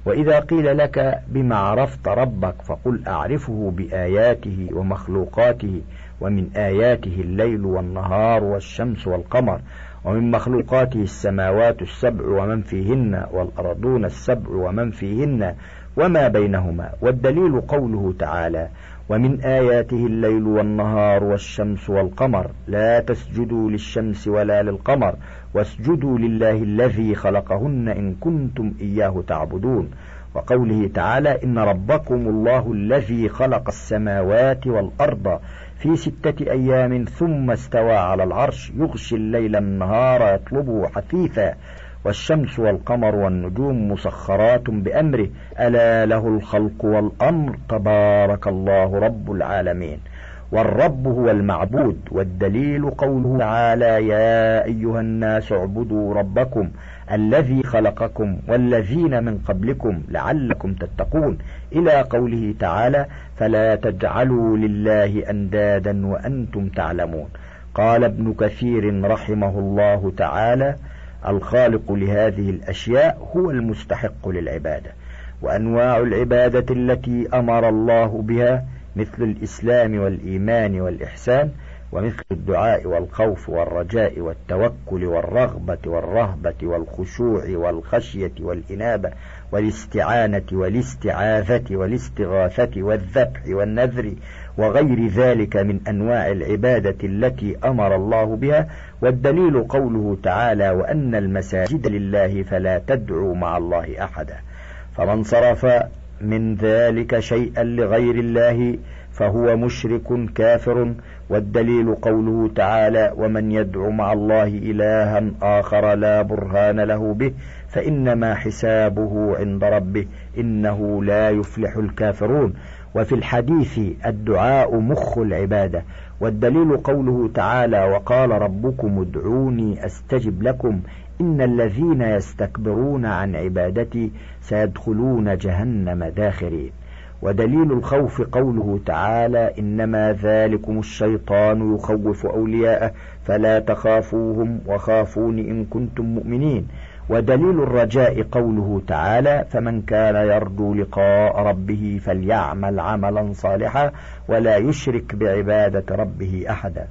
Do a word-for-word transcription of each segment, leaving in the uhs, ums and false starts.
وإذا قيل لك بما عرفت ربك فقل أعرفه بآياته ومخلوقاته، ومن آياته الليل والنهار والشمس والقمر، ومن مخلوقاته السماوات السبع ومن فيهن والأرضون السبع ومن فيهن وما بينهما. والدليل قوله تعالى: ومن آياته الليل والنهار والشمس والقمر لا تسجدوا للشمس ولا للقمر واسجدوا لله الذي خلقهن إن كنتم إياه تعبدون. وقوله تعالى: إن ربكم الله الذي خلق السماوات والأرض في ستة أيام ثم استوى على العرش يغشي الليل النهار يطلبه حثيثا والشمس والقمر والنجوم مسخرات بأمره ألا له الخلق والأمر تبارك الله رب العالمين. والرب هو المعبود. والدليل قوله تعالى: يا أيها الناس اعبدوا ربكم الذي خلقكم والذين من قبلكم لعلكم تتقون، إلى قوله تعالى: فلا تجعلوا لله أندادا وأنتم تعلمون. قال ابن كثير رحمه الله تعالى: الخالق لهذه الأشياء هو المستحق للعبادة. وأنواع العبادة التي أمر الله بها مثل الإسلام والإيمان والإحسان، ومثل الدعاء والخوف والرجاء والتوكل والرغبة والرهبة والخشوع والخشية والإنابة والاستعانة والاستعاذة والاستغاثة والذبح والنذر وغير ذلك من أنواع العبادة التي أمر الله بها. والدليل قوله تعالى: وأن المساجد لله فلا تدعوا مع الله أحدا. فمن صرف من ذلك شيئا لغير الله فهو مشرك كافر. والدليل قوله تعالى: ومن يدعو مع الله إلها آخر لا برهان له به فإنما حسابه عند ربه إنه لا يفلح الكافرون. وفي الحديث: الدعاء مخ العبادة. والدليل قوله تعالى: وقال ربكم ادعوني أستجب لكم إن الذين يستكبرون عن عبادتي سيدخلون جهنم داخرين. ودليل الخوف قوله تعالى: إنما ذلكم الشيطان يخوف أولياءه فلا تخافوهم وخافون إن كنتم مؤمنين. ودليل الرجاء قوله تعالى: فمن كان يرجو لقاء ربه فليعمل عملا صالحا ولا يشرك بعبادة ربه أحدا.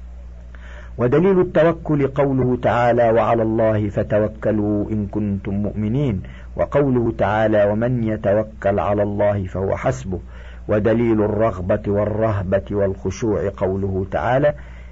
ودليل التوكل قوله تعالى: وعلى الله فتوكلوا إن كنتم مؤمنين. وقوله تعالى: ومن يتوكل على الله فهو حسبه. ودليل الرغبة والرهبة والخشوع قوله تعالى: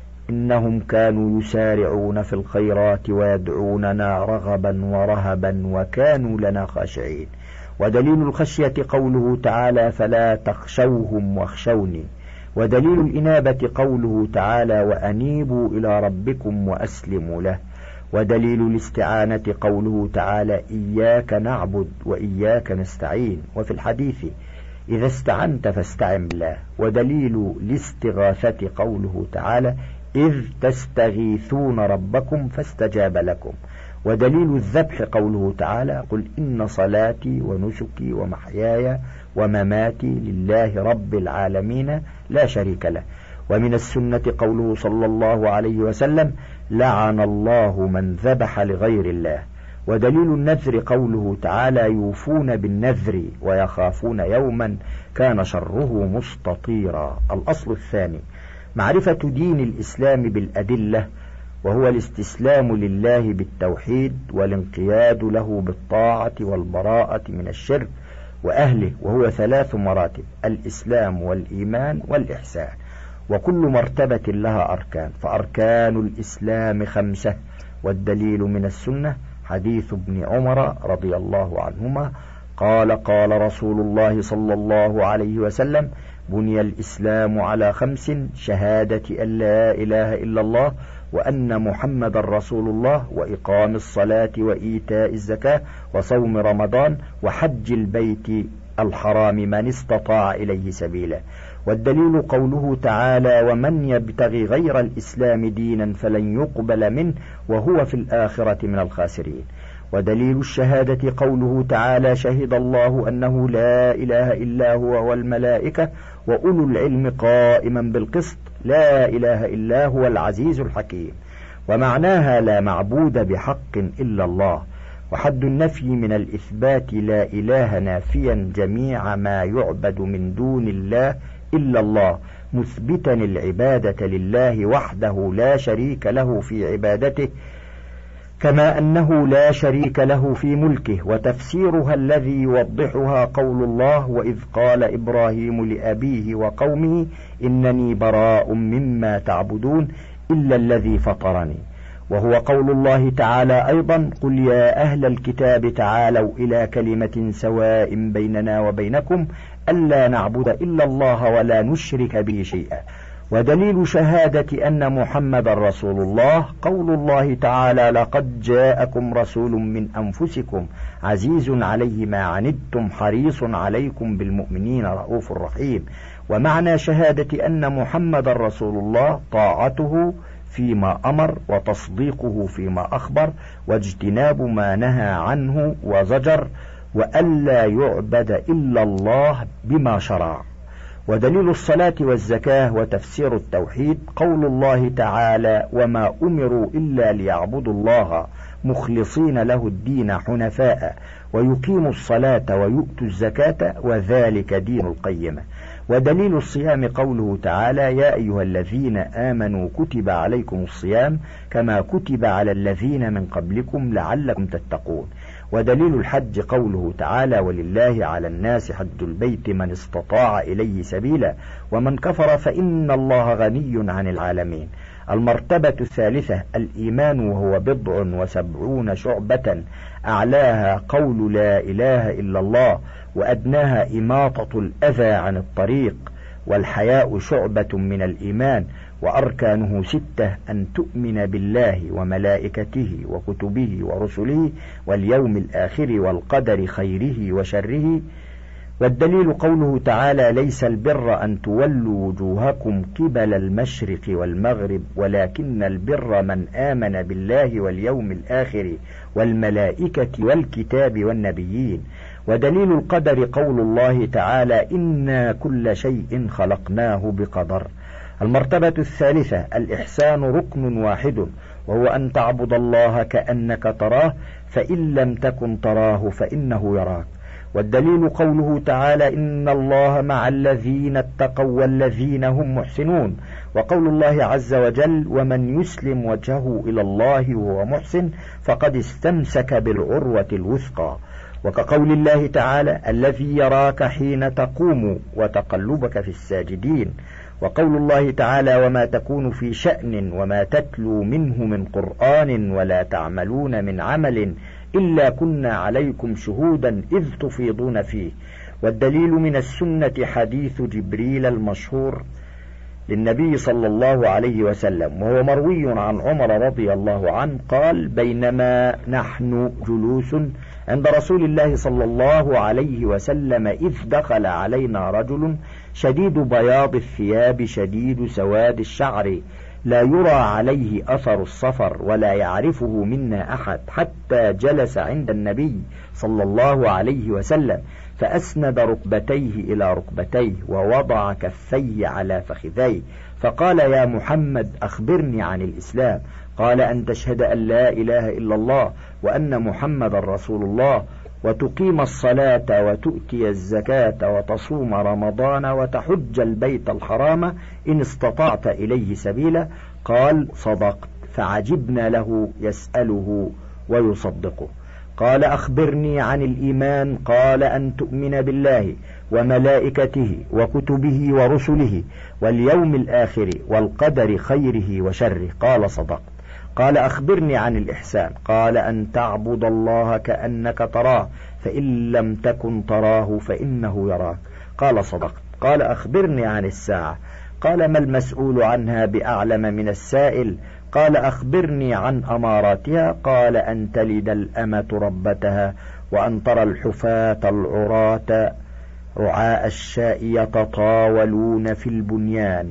إنهم كانوا يسارعون في الخيرات ويدعوننا رغبا ورهبا وكانوا لنا خاشعين. ودليل الخشية قوله تعالى: فلا تخشوهم واخشوني. ودليل الإنابة قوله تعالى: وأنيبوا إلى ربكم وأسلموا له. ودليل الاستعانة قوله تعالى: إياك نعبد وإياك نستعين. وفي الحديث: إذا استعنت فاستعن بالله. ودليل الاستغاثة قوله تعالى: إذ تستغيثون ربكم فاستجاب لكم. ودليل الذبح قوله تعالى: قل إن صلاتي ونسكي ومحياي ومماتي لله رب العالمين لا شريك له. ومن السنة قوله صلى الله عليه وسلم: لعن الله من ذبح لغير الله. ودليل النذر قوله تعالى: يوفون بالنذر ويخافون يوما كان شره مستطيرا. الأصل الثاني: معرفة دين الإسلام بالأدلة، وهو الاستسلام لله بالتوحيد والانقياد له بالطاعة والبراءة من الشرك وأهله، وهو ثلاث مراتب: الإسلام والإيمان والإحسان، وكل مرتبة لها أركان، فأركان الإسلام خمسة. والدليل من السنة حديث ابن عمر رضي الله عنهما قال: قال رسول الله صلى الله عليه وسلم: بني الإسلام على خمس: شهادة أن لا إله إلا الله وأن محمد رسول الله، وإقام الصلاة وإيتاء الزكاة وصوم رمضان وحج البيت الحرام من استطاع إليه سبيلا. والدليل قوله تعالى: ومن يبتغي غير الإسلام دينا فلن يقبل منه وهو في الآخرة من الخاسرين. ودليل الشهادة قوله تعالى: شهد الله أنه لا إله إلا هو والملائكة وأولو العلم قائما بالقسط لا إله إلا هو العزيز الحكيم. ومعناها: لا معبود بحق إلا الله. وحد النفي من الإثبات لا إله نافيا جميع ما يعبد من دون الله إلا الله، مثبتا العبادة لله وحده لا شريك له في عبادته، كما أنه لا شريك له في ملكه. وتفسيرها الذي يوضحها قول الله: وإذ قال إبراهيم لأبيه وقومه إنني براء مما تعبدون إلا الذي فطرني. وهو قول الله تعالى أيضا: قل يا أهل الكتاب تعالوا إلى كلمة سواء بيننا وبينكم ألا نعبد إلا الله ولا نشرك به شيئا. ودليل شهادة أن محمد رسول الله قول الله تعالى: لقد جاءكم رسول من أنفسكم عزيز عليه ما عنتم حريص عليكم بالمؤمنين رؤوف رحيم. ومعنى شهادة أن محمد رسول الله طاعته فيما أمر وتصديقه فيما أخبر واجتناب ما نهى عنه وزجر، وألا يعبد إلا الله بما شرع. ودليل الصلاة والزكاة وتفسير التوحيد قول الله تعالى: وما أمروا إلا ليعبدوا الله مخلصين له الدين حنفاء ويقيموا الصلاة ويؤتوا الزكاة وذلك دين القيمة. ودليل الصيام قوله تعالى: يا أيها الذين آمنوا كتب عليكم الصيام كما كتب على الذين من قبلكم لعلكم تتقون. ودليل الحج قوله تعالى: ولله على الناس حج البيت من استطاع إليه سبيلا ومن كفر فإن الله غني عن العالمين. المرتبة الثالثة الإيمان، وهو بضع وسبعون شعبة، أعلاها قول لا إله إلا الله، وأدناها إماطة الأذى عن الطريق. والحياء شعبة من الإيمان، وأركانه ستة: أن تؤمن بالله وملائكته وكتبه ورسله واليوم الآخر والقدر خيره وشره. والدليل قوله تعالى: ليس البر أن تولوا وجوهكم قبل المشرق والمغرب ولكن البر من آمن بالله واليوم الآخر والملائكة والكتاب والنبيين. ودليل القدر قول الله تعالى: إنا كل شيء خلقناه بقدر. المرتبة الثالثة الإحسان، ركن واحد، وهو أن تعبد الله كأنك تراه فإن لم تكن تراه فإنه يراك. والدليل قوله تعالى: إن الله مع الذين اتقوا والذين هم محسنون. وقول الله عز وجل: ومن يسلم وجهه إلى الله وهو محسن فقد استمسك بالعروة الوثقى. وكقول الله تعالى: الذي يراك حين تقوم وتقلبك في الساجدين. وقول الله تعالى: وما تكون في شأن وما تتلو منه من قرآن ولا تعملون من عمل إلا كنا عليكم شهودا إذ تفيضون فيه. والدليل من السنة حديث جبريل المشهور للنبي صلى الله عليه وسلم، وهو مروي عن عمر رضي الله عنه قال: بينما نحن جلوس عند رسول الله صلى الله عليه وسلم إذ دخل علينا رجل شديد بياض الثياب شديد سواد الشعر لا يرى عليه أثر السفر ولا يعرفه منا أحد، حتى جلس عند النبي صلى الله عليه وسلم فأسند ركبتيه إلى ركبتيه ووضع كفيه على فخذيه فقال: يا محمد أخبرني عن الإسلام. قال: أن تشهد أن لا إله إلا الله وأن محمد رسول الله وتقيم الصلاة وتؤتي الزكاة وتصوم رمضان وتحج البيت الحرام إن استطعت إليه سبيلا. قال: صدقت. فعجبنا له يسأله ويصدقه. قال: أخبرني عن الإيمان. قال: أن تؤمن بالله وملائكته وكتبه ورسله واليوم الآخر والقدر خيره وشره. قال: صدقت. قال: أخبرني عن الإحسان. قال: أن تعبد الله كأنك تراه فإن لم تكن تراه فإنه يراك. قال: صدقت. قال: أخبرني عن الساعة. قال: ما المسؤول عنها بأعلم من السائل. قال: أخبرني عن أماراتها. قال: أن تلد الأمة ربتها وأن ترى الحفاة العراة رعاء الشاء يتطاولون في البنيان.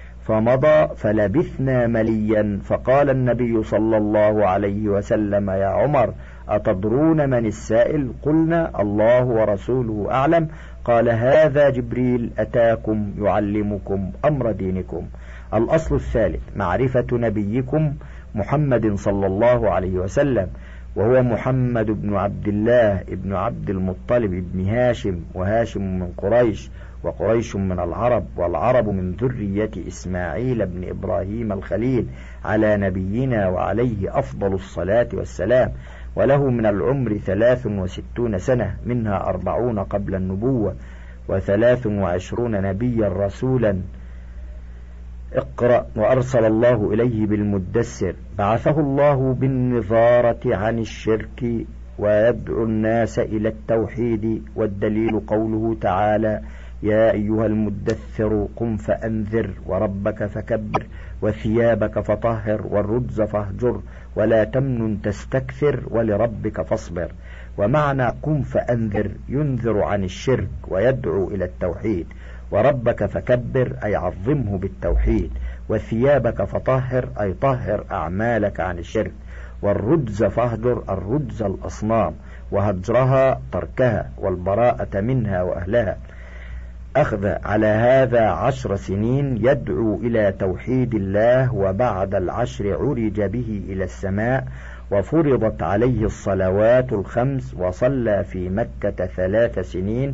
فمضى فلبثنا مليا فقال النبي صلى الله عليه وسلم: يا عمر أتدرون من السائل؟ قلنا: الله ورسوله أعلم. قال: هذا جبريل أتاكم يعلمكم أمر دينكم. الأصل الثالث معرفة نبيكم محمد صلى الله عليه وسلم. وهو محمد بن عبد الله بن عبد المطلب بن هاشم، وهاشم من قريش، وقريش من العرب، والعرب من ذرية إسماعيل بن إبراهيم الخليل على نبينا وعليه أفضل الصلاة والسلام. وله من العمر ثلاث وستون سنة، منها أربعون قبل النبوة، وثلاث وعشرون نبيا رسولا. اقرأ. وأرسل الله إليه بالمدثر، بعثه الله بالنظارة عن الشرك ويدعو الناس إلى التوحيد. والدليل قوله تعالى: يا أيها المدثر قم فأنذر وربك فكبر وثيابك فطهر والرجز فاهجر ولا تمنن تستكثر ولربك فاصبر. ومعنى قم فأنذر ينذر عن الشرك ويدعو إلى التوحيد، وربك فكبر أي عظمه بالتوحيد، وثيابك فطهر أي طهر أعمالك عن الشرك، والرجز فاهجر الرجز الأصنام، وهجرها تركها والبراءة منها وأهلها. أخذ على هذا عشر سنين يدعو إلى توحيد الله، وبعد العشر عرج به إلى السماء، وفرضت عليه الصلوات الخمس، وصلى في مكة ثلاث سنين،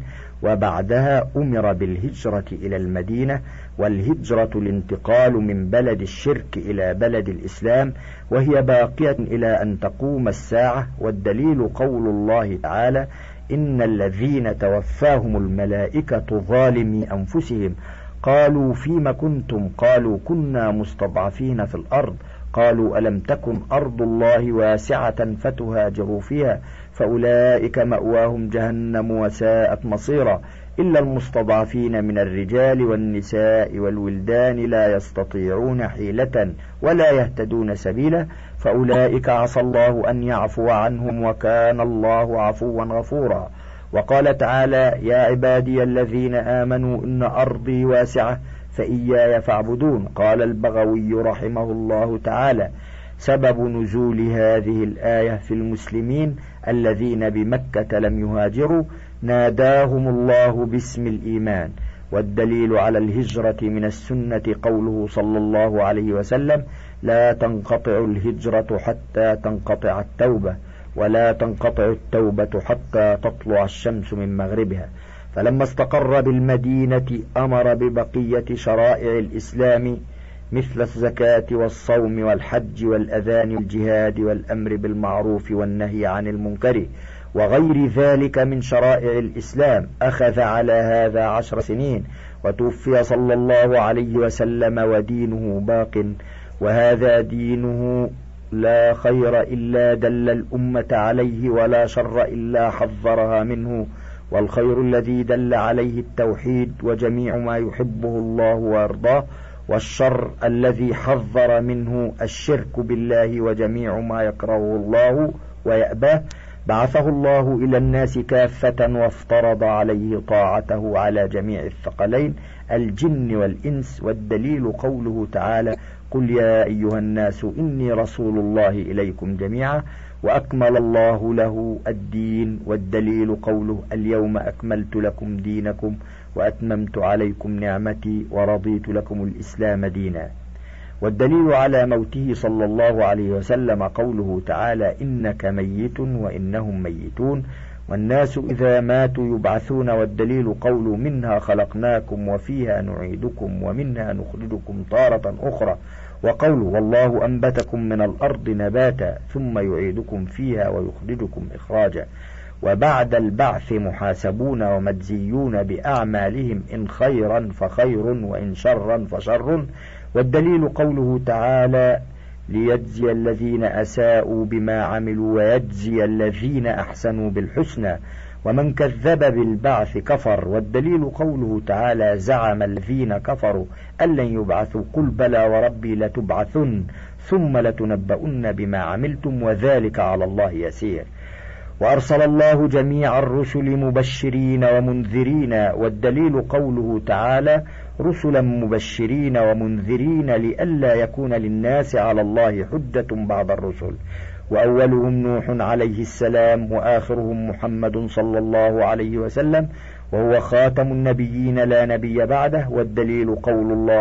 وبعدها أمر بالهجرة إلى المدينة. والهجرة الانتقال من بلد الشرك إلى بلد الإسلام، وهي باقية إلى أن تقوم الساعة. والدليل قول الله تعالى: إن الذين توفاهم الملائكة ظالمي أنفسهم قالوا فيم كنتم قالوا كنا مستضعفين في الأرض قالوا ألم تكن أرض الله واسعة فتهاجروا فيها فأولئك مأواهم جهنم وساءت مصيرا إلا المستضعفين من الرجال والنساء والولدان لا يستطيعون حيلة ولا يهتدون سبيلا فأولئك عسى الله أن يعفو عنهم وكان الله عفوا غفورا. وقال تعالى: يا عبادي الذين آمنوا إن أرضي واسعة فإياي فاعبدون. قال البغوي رحمه الله تعالى: سبب نزول هذه الآية في المسلمين الذين بمكة لم يهاجروا ناداهم الله باسم الإيمان. والدليل على الهجرة من السنة قوله صلى الله عليه وسلم: لا تنقطع الهجرة حتى تنقطع التوبة، ولا تنقطع التوبة حتى تطلع الشمس من مغربها. فلما استقر بالمدينة أمر ببقية شرائع الإسلام مثل الزكاة والصوم والحج والأذان والجهاد والأمر بالمعروف والنهي عن المنكر وغير ذلك من شرائع الإسلام. أخذ على هذا عشر سنين، وتوفي صلى الله عليه وسلم ودينه باق، وهذا دينه لا خير إلا دل الأمة عليه ولا شر إلا حذرها منه، والخير الذي دل عليه التوحيد وجميع ما يحبه الله ويرضاه، والشر الذي حذر منه الشرك بالله وجميع ما يكرهه الله ويأباه. بعثه الله إلى الناس كافة وافترض عليه طاعته على جميع الثقلين الجن والإنس. والدليل قوله تعالى: قل يا أيها الناس إني رسول الله إليكم جميعا وأكمل الله له الدين. والدليل قوله: اليوم أكملت لكم دينكم وأتممت عليكم نعمتي ورضيت لكم الإسلام دينا. والدليل على موته صلى الله عليه وسلم قوله تعالى: إنك ميت وإنهم ميتون والناس إذا ماتوا يبعثون. والدليل قوله: منها خلقناكم وفيها نعيدكم ومنها نخرجكم تارة أخرى. وقوله: والله أنبتكم من الأرض نباتا ثم يعيدكم فيها ويخرجكم إخراجا. وبعد البعث محاسبون ومجزيون بأعمالهم إن خيرا فخير وإن شرا فشر. والدليل قوله تعالى: ليجزي الذين أساءوا بما عملوا ويجزي الذين أحسنوا بالحسنى ومن كذب بالبعث كفر. والدليل قوله تعالى: زعم الذين كفروا أن لن يبعثوا قل بلى وربي لتبعثن ثم لتنبؤن بما عملتم وذلك على الله يسير. وأرسل الله جميع الرسل مبشرين ومنذرين. والدليل قوله تعالى: رسلا مبشرين ومنذرين لئلا يكون للناس على الله حجة بعد الرسل. وأولهم نوح عليه السلام وآخرهم محمد صلى الله عليه وسلم وهو خاتم النبيين لا نبي بعده. والدليل قول الله: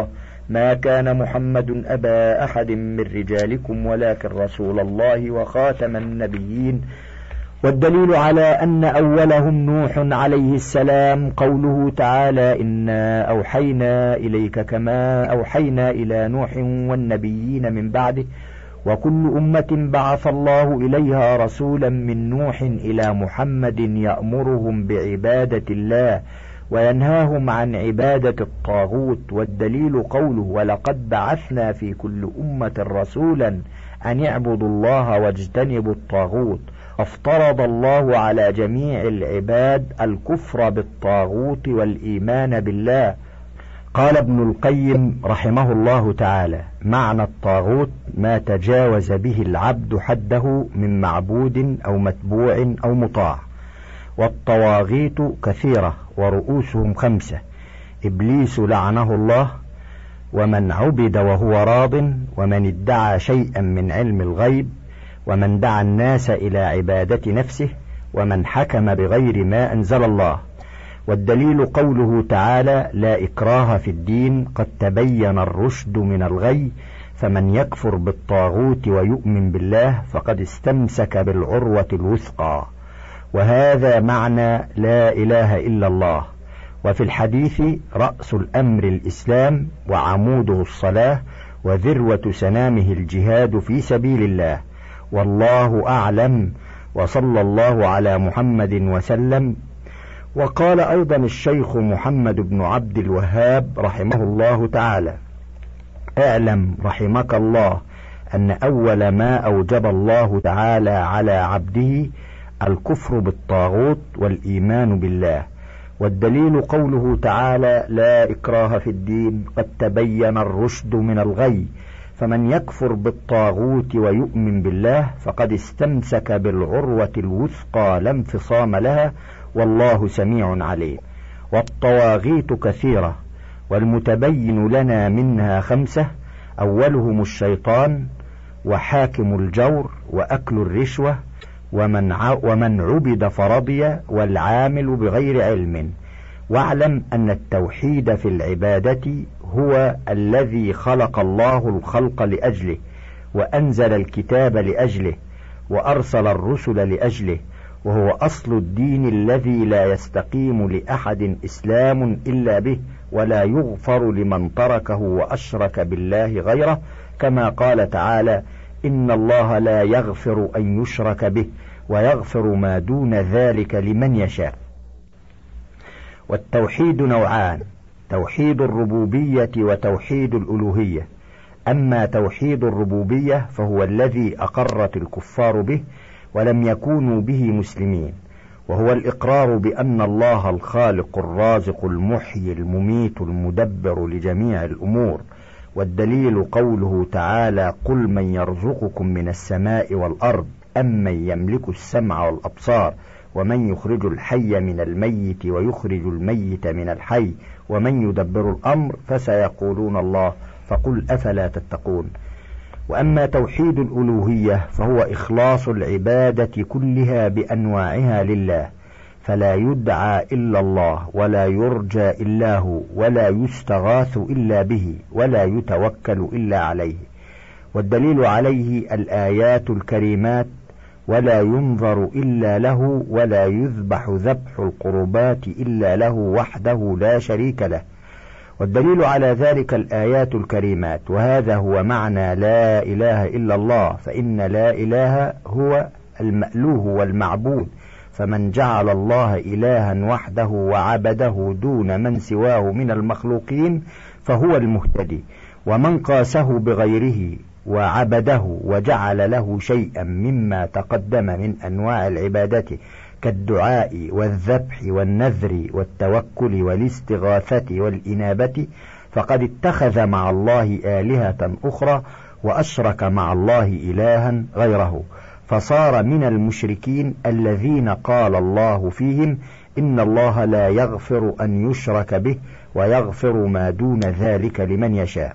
ما كان محمد أبا أحد من رجالكم ولكن رسول الله وخاتم النبيين. والدليل على أن أولهم نوح عليه السلام قوله تعالى إنا أوحينا إليك كما أوحينا إلى نوح والنبيين من بعده وكل أمة بعث الله إليها رسولا من نوح إلى محمد يأمرهم بعبادة الله وينهاهم عن عبادة الطاغوت. والدليل قوله ولقد بعثنا في كل أمة رسولا أن اعبدوا الله واجتنبوا الطاغوت. افترض الله على جميع العباد الكفر بالطاغوت والإيمان بالله. قال ابن القيم رحمه الله تعالى معنى الطاغوت ما تجاوز به العبد حده من معبود أو متبوع أو مطاع. والطواغيت كثيرة ورؤوسهم خمسة: إبليس لعنه الله، ومن عبد وهو راض، ومن ادعى شيئا من علم الغيب، ومن دعا الناس إلى عبادة نفسه، ومن حكم بغير ما أنزل الله. والدليل قوله تعالى لا إكراه في الدين قد تبين الرشد من الغي، فمن يكفر بالطاغوت ويؤمن بالله فقد استمسك بالعروة الوثقى. وهذا معنى لا إله إلا الله. وفي الحديث رأس الأمر الإسلام وعموده الصلاة وذروة سنامه الجهاد في سبيل الله. والله أعلم، وصلى الله على محمد وسلم. وقال أيضا الشيخ محمد بن عبد الوهاب رحمه الله تعالى اعلم رحمك الله أن أول ما أوجب الله تعالى على عبده الكفر بالطاغوت والإيمان بالله. والدليل قوله تعالى لا إكراه في الدين قد تبين الرشد من الغي، فمن يكفر بالطاغوت ويؤمن بالله فقد استمسك بالعروة الوثقى لا انفصام لها، والله سميع عليم. والطواغيت كثيرة والمتبين لنا منها خمسة: أولهم الشيطان، وحاكم الجور، وأكل الرشوة، ومن, ومن عبد فرضي، والعامل بغير علم. واعلم أن التوحيد في العبادة هو الذي خلق الله الخلق لأجله، وأنزل الكتاب لأجله، وأرسل الرسل لأجله، وهو أصل الدين الذي لا يستقيم لأحد إسلام إلا به، ولا يغفر لمن تركه وأشرك بالله غيره، كما قال تعالى إن الله لا يغفر أن يشرك به ويغفر ما دون ذلك لمن يشاء. والتوحيد نوعان: توحيد الربوبية وتوحيد الألوهية. أما توحيد الربوبية فهو الذي أقرت الكفار به ولم يكونوا به مسلمين، وهو الإقرار بأن الله الخالق الرازق المحيي المميت المدبر لجميع الأمور. والدليل قوله تعالى قل من يرزقكم من السماء والأرض أمن يملك السمع والأبصار ومن يخرج الحي من الميت ويخرج الميت من الحي ومن يدبر الأمر فسيقولون الله فقل أفلا تتقون. وأما توحيد الألوهية فهو إخلاص العبادة كلها بأنواعها لله، فلا يدعى إلا الله ولا يرجى إلا هو ولا يستغاث إلا به ولا يتوكل إلا عليه. والدليل عليه الآيات الكريمات ولا ينظر إلا له ولا يذبح ذبح القربات إلا له وحده لا شريك له. والدليل على ذلك الآيات الكريمات، وهذا هو معنى لا إله إلا الله، فإن لا إله هو المألوه والمعبود، فمن جعل الله إلها وحده وعبده دون من سواه من المخلوقين فهو المهتدي، ومن قاسه بغيره وعبده وجعل له شيئا مما تقدم من أنواع العبادة كالدعاء والذبح والنذر والتوكل والاستغاثة والإنابة فقد اتخذ مع الله آلهة أخرى وأشرك مع الله إلها غيره، فصار من المشركين الذين قال الله فيهم إن الله لا يغفر أن يشرك به ويغفر ما دون ذلك لمن يشاء.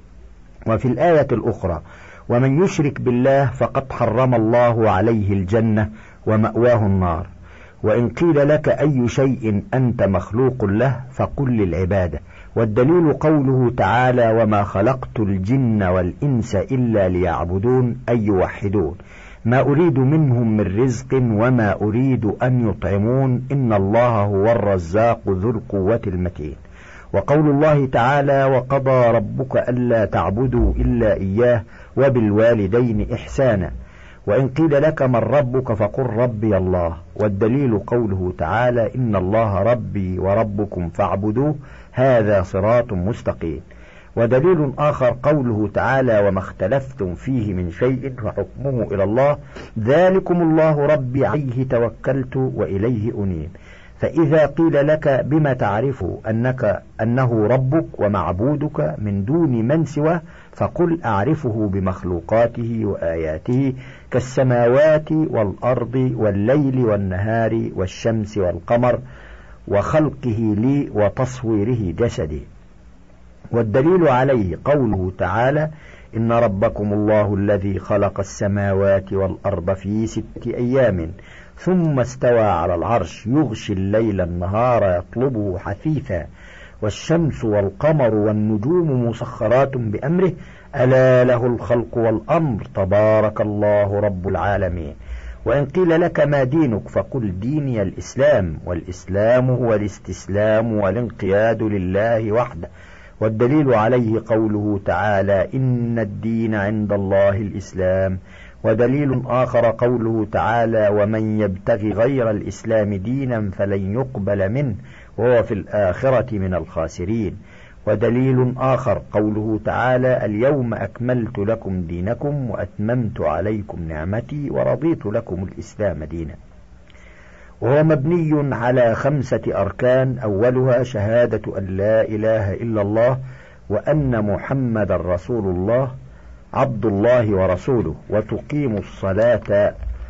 وفي الآية الأخرى ومن يشرك بالله فقد حرم الله عليه الجنة ومأواه النار. وإن قيل لك أي شيء أنت مخلوق له فقل للعبادة، والدليل قوله تعالى وما خلقت الجن والإنس إلا ليعبدون أي يوحدون، ما أريد منهم من رزق وما أريد أن يطعمون إن الله هو الرزاق ذو القوة المتين. وقول الله تعالى وقضى ربك ألا تعبدوا إلا إياه وبالوالدين إحسانا. وإن قيل لك من ربك فقل ربي الله، والدليل قوله تعالى إن الله ربي وربكم فاعبدوه هذا صراط مستقيم. ودليل آخر قوله تعالى وما اختلفتم فيه من شيء فحكمه إلى الله ذلكم الله ربي عليه توكلت وإليه أنيب. فإذا قيل لك بما تعرف أنك أنه ربك ومعبودك من دون من سواه فقل أعرفه بمخلوقاته وآياته كالسماوات والأرض والليل والنهار والشمس والقمر وخلقه لي وتصويره جسدي. والدليل عليه قوله تعالى إن ربكم الله الذي خلق السماوات والأرض في ست أيام ثم استوى على العرش يغشي الليل النهار يطلبه حثيثا والشمس والقمر والنجوم مسخرات بأمره ألا له الخلق والأمر تبارك الله رب العالمين. وإن قيل لك ما دينك فقل ديني الإسلام، والإسلام هو الاستسلام والانقياد لله وحده. والدليل عليه قوله تعالى إن الدين عند الله الإسلام. ودليل آخر قوله تعالى ومن يبتغي غير الإسلام دينا فلن يقبل منه وهو في الآخرة من الخاسرين. ودليل آخر قوله تعالى اليوم أكملت لكم دينكم وأتممت عليكم نعمتي ورضيت لكم الإسلام دينا. وهو مبني على خمسة أركان أولها شهادة أن لا إله إلا الله وأن محمد رسول الله عبد الله ورسوله، وتقيم الصلاة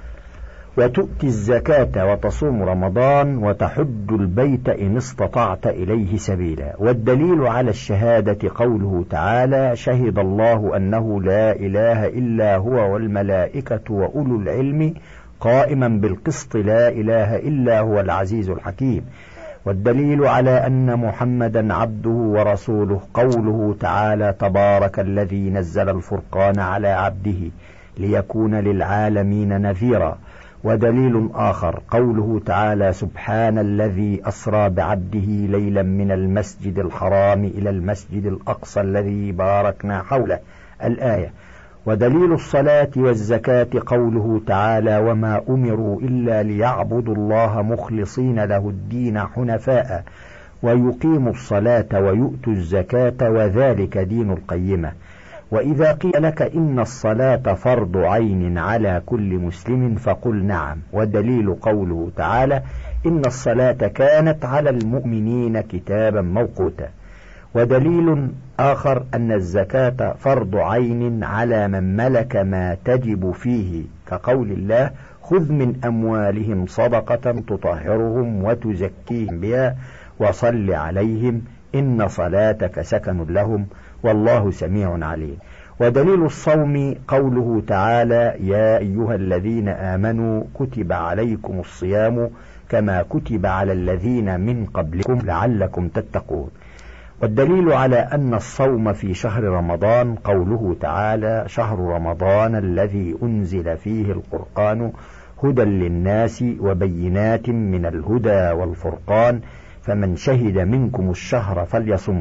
وتؤتي الزكاة وتصوم رمضان وتحج البيت إن استطعت إليه سبيلا. والدليل على الشهادة قوله تعالى شهد الله أنه لا إله إلا هو والملائكة وأولو العلم قائما بالقسط لا إله إلا هو العزيز الحكيم. والدليل على أن محمدا عبده ورسوله قوله تعالى تبارك الذي نزل الفرقان على عبده ليكون للعالمين نذيرا. ودليل آخر قوله تعالى سبحان الذي أسرى بعبده ليلا من المسجد الحرام إلى المسجد الأقصى الذي باركنا حوله الآية. ودليل الصلاة والزكاة قوله تعالى وما أمروا إلا ليعبدوا الله مخلصين له الدين حنفاء ويقيموا الصلاة ويؤتوا الزكاة وذلك دين القيمة. وإذا قيل لك إن الصلاة فرض عين على كل مسلم فقل نعم، والدليل قوله تعالى إن الصلاة كانت على المؤمنين كتابا موقوتا. ودليل آخر أن الزكاة فرض عين على من ملك ما تجب فيه كقول الله خذ من أموالهم صدقة تطهرهم وتزكيهم بها وصل عليهم إن صلاتك سكن لهم والله سميع عليم. ودليل الصوم قوله تعالى يا أيها الذين آمنوا كتب عليكم الصيام كما كتب على الذين من قبلكم لعلكم تتقون. والدليل على أن الصوم في شهر رمضان قوله تعالى شهر رمضان الذي أنزل فيه القرآن هدى للناس وبينات من الهدى والفرقان فمن شهد منكم الشهر فليصمه.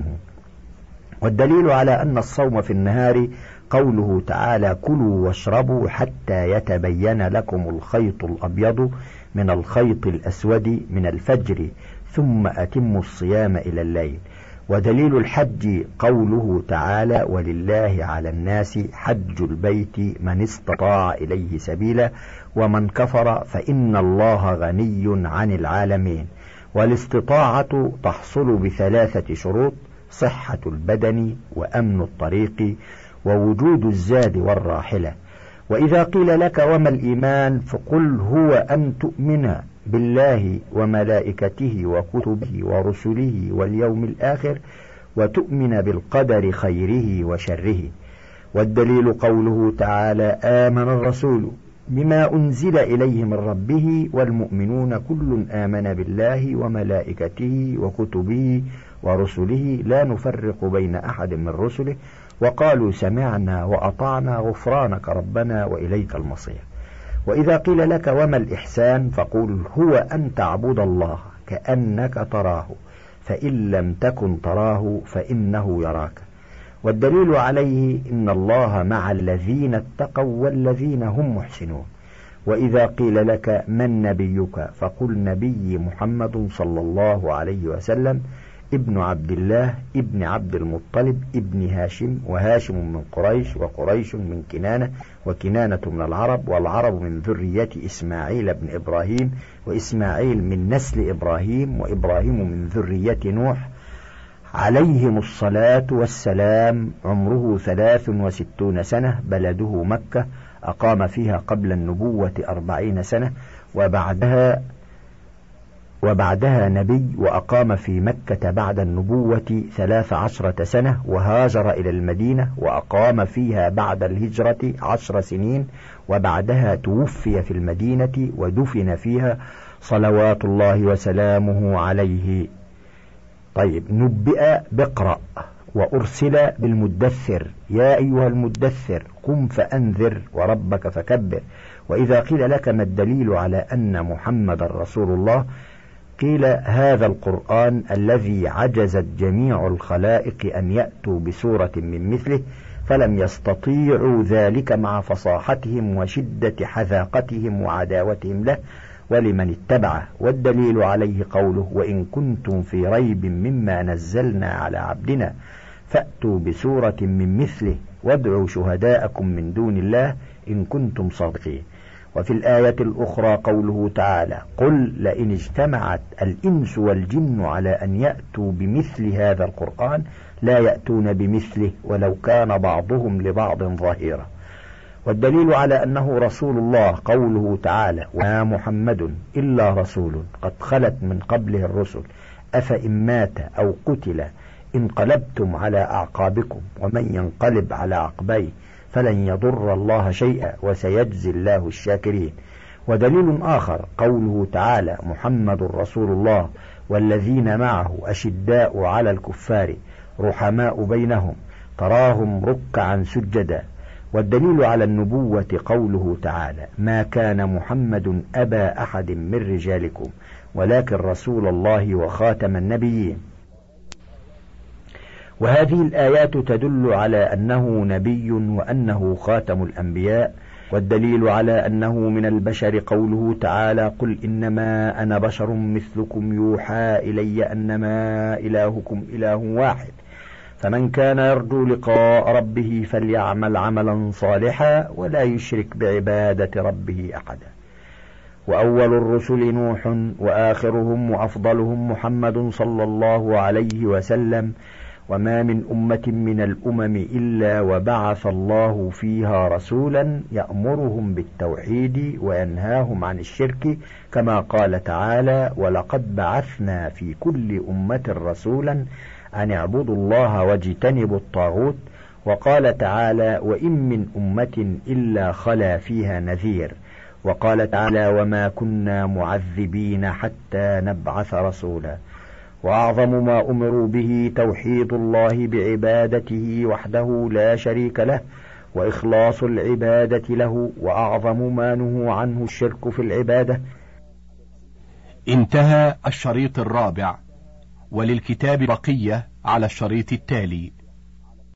والدليل على أن الصوم في النهار قوله تعالى كلوا واشربوا حتى يتبين لكم الخيط الأبيض من الخيط الأسود من الفجر ثم أتموا الصيام إلى الليل. ودليل الحج قوله تعالى ولله على الناس حج البيت من استطاع إليه سبيلا ومن كفر فإن الله غني عن العالمين. والاستطاعة تحصل بثلاثة شروط صحة البدن وأمن الطريق ووجود الزاد والراحلة. وإذا قيل لك وما الإيمان فقل هو أن تؤمن بالله وملائكته وكتبه ورسله واليوم الآخر وتؤمن بالقدر خيره وشره. والدليل قوله تعالى آمن الرسول بما أنزل إليه من ربه والمؤمنون كل آمن بالله وملائكته وكتبه ورسله لا نفرق بين أحد من رسله وقالوا سمعنا وأطعنا غفرانك ربنا وإليك المصير. وإذا قيل لك وما الإحسان فقل هو أن تعبد الله كأنك تراه فإن لم تكن تراه فإنه يراك. والدليل عليه إن الله مع الذين اتقوا والذين هم محسنون. وإذا قيل لك من نبيك فقل نبي محمد صلى الله عليه وسلم ابن عبد الله ابن عبد المطلب ابن هاشم، وهاشم من قريش، وقريش من كنانة، وكنانة من العرب، والعرب من ذرية إسماعيل بن إبراهيم، وإسماعيل من نسل إبراهيم، وإبراهيم من ذرية نوح عليهم الصلاة والسلام. عمره ثلاث وستون سنة، بلده مكة، أقام فيها قبل النبوة أربعين سنة، وبعدها وبعدها نبي، وأقام في مكة بعد النبوة ثلاث عشرة سنة، وهاجر إلى المدينة وأقام فيها بعد الهجرة عشر سنين، وبعدها توفي في المدينة ودفن فيها صلوات الله وسلامه عليه. طيب، نبئ بقرأ وأرسل بالمدثر يا أيها المدثر قم فأنذر وربك فكبر. وإذا قيل لك ما الدليل على أن محمد رسول الله قيل هذا القرآن الذي عجزت جميع الخلائق أن يأتوا بسورة من مثله فلم يستطيعوا ذلك مع فصاحتهم وشدة حذاقتهم وعداوتهم له ولمن اتبعه. والدليل عليه قوله وإن كنتم في ريب مما نزلنا على عبدنا فأتوا بسورة من مثله وادعوا شهداءكم من دون الله إن كنتم صادقين. وفي الآية الأخرى قوله تعالى قل لئن اجتمعت الإنس والجن على أن يأتوا بمثل هذا القرآن لا يأتون بمثله ولو كان بعضهم لبعض ظهيرا. والدليل على أنه رسول الله قوله تعالى وما محمد إلا رسول قد خلت من قبله الرسل أفإن مات أو قتل انقلبتم على أعقابكم ومن ينقلب على عقبيه فلن يضر الله شيئا وسيجزي الله الشاكرين. ودليل آخر قوله تعالى محمد رسول الله والذين معه أشداء على الكفار رحماء بينهم تراهم ركعا سجدا. والدليل على النبوة قوله تعالى ما كان محمد أبا أحد من رجالكم ولكن رسول الله وخاتم النبيين. وهذه الآيات تدل على أنه نبي وأنه خاتم الأنبياء. والدليل على أنه من البشر قوله تعالى قل إنما أنا بشر مثلكم يوحى إلي أنما إلهكم إله واحد فمن كان يرجو لقاء ربه فليعمل عملا صالحا ولا يشرك بعبادة ربه أحدا. وأول الرسل نوح وآخرهم وأفضلهم محمد صلى الله عليه وسلم. وما من أمة من الأمم إلا وبعث الله فيها رسولا يأمرهم بالتوحيد وينهاهم عن الشرك كما قال تعالى ولقد بعثنا في كل أمة رسولا أن اعبدوا الله واجتنبوا الطاغوت. وقال تعالى وإن من أمة إلا خلا فيها نذير. وقال تعالى وما كنا معذبين حتى نبعث رسولا. وأعظم ما أمروا به توحيد الله بعبادته وحده لا شريك له وإخلاص العبادة له. وأعظم ما نهوا عنه الشرك في العبادة. انتهى الشريط الرابع، وللكتاب بقية على الشريط التالي.